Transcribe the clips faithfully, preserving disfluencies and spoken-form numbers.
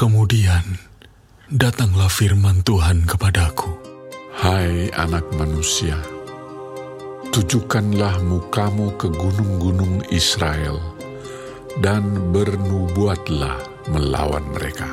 Kemudian datanglah firman Tuhan kepadaku. Hai anak manusia, tujukanlah mukamu ke gunung-gunung Israel dan bernubuatlah melawan mereka.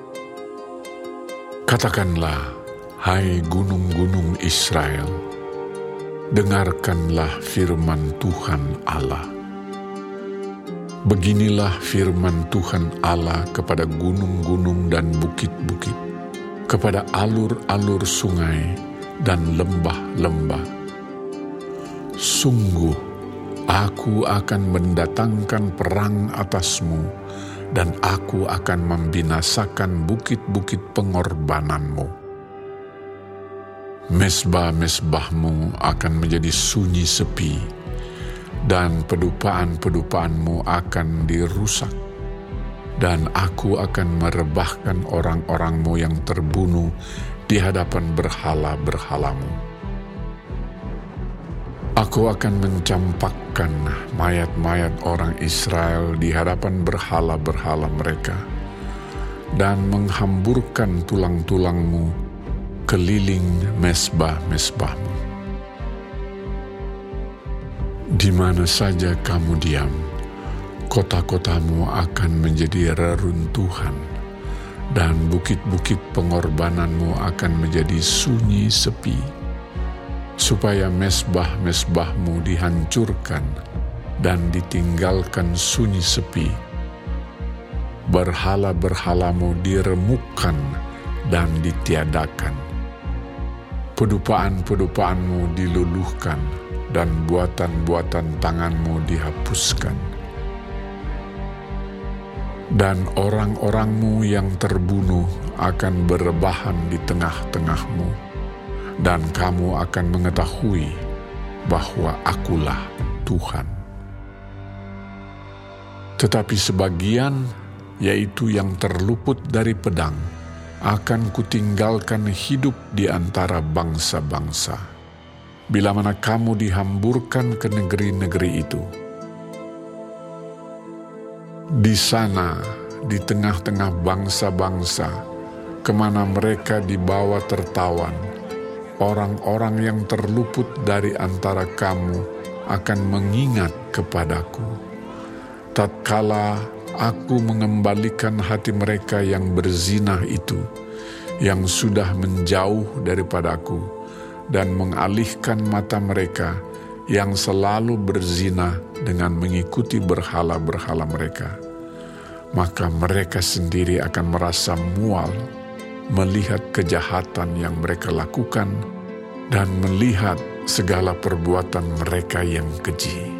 Katakanlah, hai gunung-gunung Israel, dengarkanlah firman Tuhan Allah. Beginilah firman Tuhan Allah kepada gunung-gunung dan bukit-bukit, kepada alur-alur sungai dan lembah-lembah. Sungguh, aku akan mendatangkan perang atasmu, dan aku akan membinasakan bukit-bukit pengorbananmu. Mesbah-mesbahmu akan menjadi sunyi sepi, dan pedupaan-pedupaanmu akan dirusak, dan aku akan merebahkan orang-orangmu yang terbunuh di hadapan berhala-berhalamu. Aku akan mencampakkan mayat-mayat orang Israel di hadapan berhala-berhala mereka, dan menghamburkan tulang-tulangmu keliling mesbah-mesbahmu. Di mana saja kamu diam, kota-kotamu akan menjadi reruntuhan, dan bukit-bukit pengorbananmu akan menjadi sunyi sepi, supaya mesbah-mesbahmu dihancurkan dan ditinggalkan sunyi sepi. Berhala-berhalamu diremukkan dan ditiadakan. Pedupaan-pedupaanmu diluluhkan, dan buatan-buatan tanganmu dihapuskan. Dan orang-orangmu yang terbunuh akan berebahan di tengah-tengahmu, dan kamu akan mengetahui bahwa akulah Tuhan. Tetapi sebagian, yaitu yang terluput dari pedang, akan kutinggalkan hidup di antara bangsa-bangsa, bila mana kamu dihamburkan ke negeri-negeri itu. Di sana, di tengah-tengah bangsa-bangsa, kemana mereka dibawa tertawan, orang-orang yang terluput dari antara kamu akan mengingat kepadaku, tatkala aku mengembalikan hati mereka yang berzinah itu, yang sudah menjauh daripadaku, dan mengalihkan mata mereka yang selalu berzina dengan mengikuti berhala-berhala mereka. Maka mereka sendiri akan merasa mual melihat kejahatan yang mereka lakukan dan melihat segala perbuatan mereka yang keji.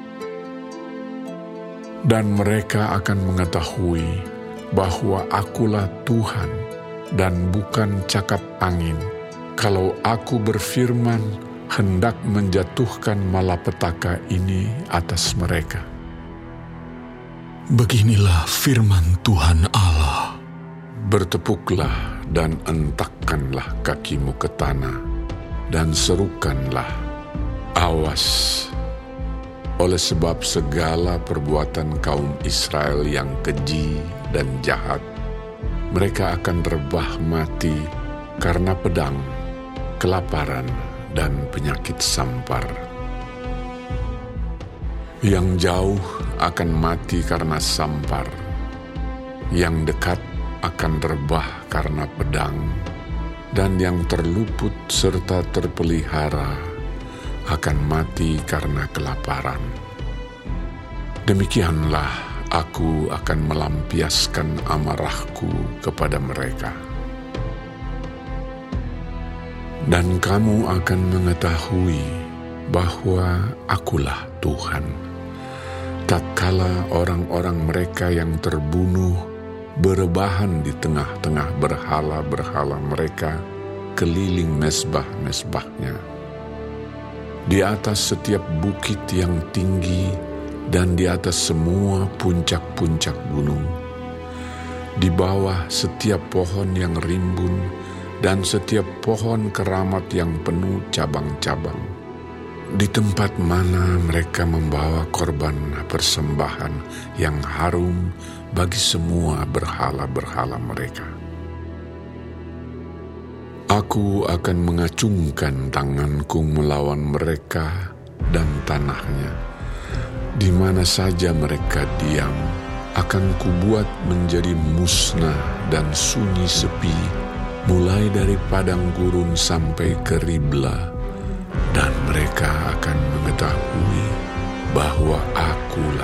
Dan mereka akan mengetahui bahwa akulah Tuhan dan bukan cakap angin, kalau aku berfirman hendak menjatuhkan malapetaka ini atas mereka. Beginilah firman Tuhan Allah. Bertepuklah dan entakkanlah kakimu ke tanah, dan serukanlah, awas, oleh sebab segala perbuatan kaum Israel yang keji dan jahat, mereka akan rebah mati karena pedang, kelaparan, dan penyakit sampar. Yang jauh akan mati karena sampar, yang dekat akan rebah karena pedang, dan yang terluput serta terpelihara akan mati karena kelaparan. Demikianlah aku akan melampiaskan amarahku kepada mereka. Dan kamu akan mengetahui bahwa akulah Tuhan, tatkala orang-orang mereka yang terbunuh berebahan di tengah-tengah berhala-berhala mereka keliling mesbah-mesbahnya. Di atas setiap bukit yang tinggi dan di atas semua puncak-puncak gunung, di bawah setiap pohon yang rimbun dan setiap pohon keramat yang penuh cabang-cabang, di tempat mana mereka membawa korban persembahan yang harum bagi semua berhala-berhala mereka. Aku akan mengacungkan tanganku melawan mereka dan tanahnya. Di mana saja mereka diam, akan kubuat menjadi musnah dan sunyi sepi, mulai dari padang gurun sampai ke Ribla, dan mereka akan mengetahui bahwa Akulah